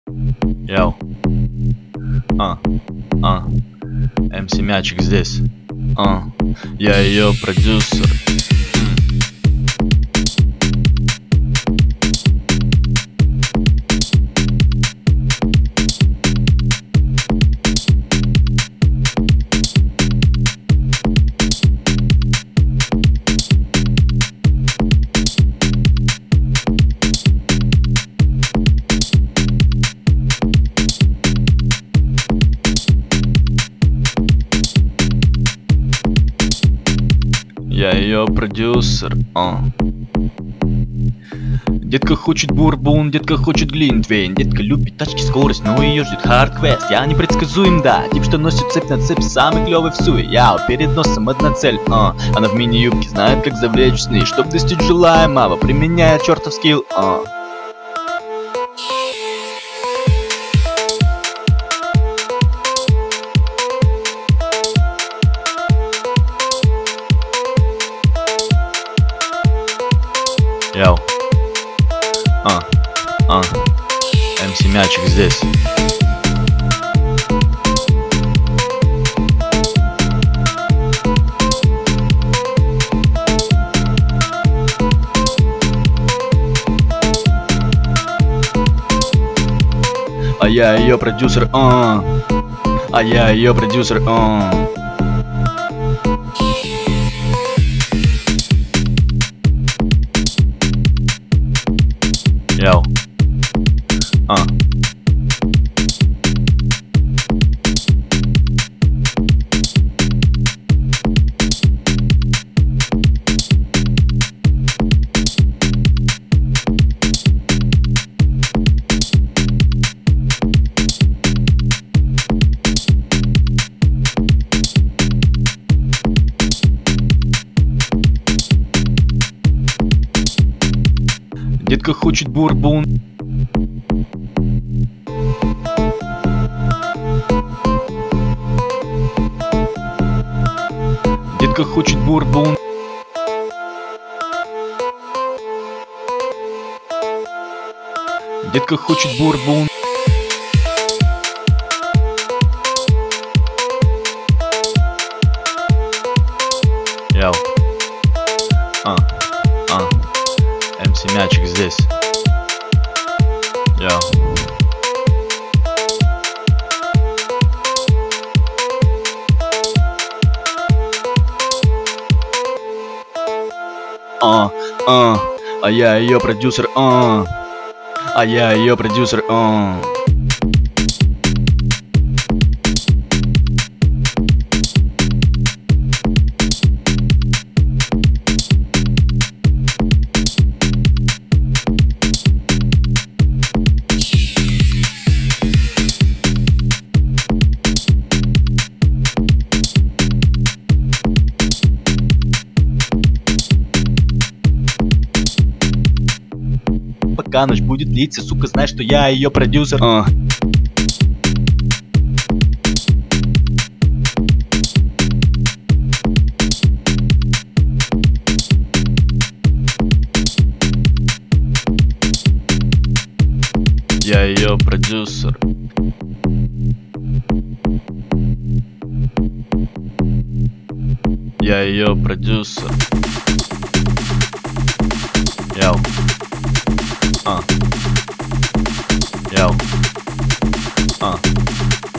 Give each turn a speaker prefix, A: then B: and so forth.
A: Йоу. А. МС Мячик здесь. Я ее продюсер. Я ее продюсер. Детка хочет бурбон, детка хочет глинтвейн. Детка любит тачки, скорость, но ее ждет хардквест. Я непредсказуем, да, тип, что носит цепь на цепь, самый клевый в суе. Яу, перед носом одна цель, она в мини-юбке знает, как завлечь сны. Чтоб достичь желаемого, применяя чертов скилл, Йоу. МС Мячик здесь. А я ее продюсер, А я ее продюсер, Йоу. Детка хочет бурбон. Детка хочет бурбон. Детка хочет бурбон. Йоу. МС Мячик здесь. Йоу. А я ее продюсер, А я ее продюсер, Пока ночь будет длиться, сука, знай, что я ее продюсер. Я ее продюсер. Я ее продюсер. Йоу. Йоу.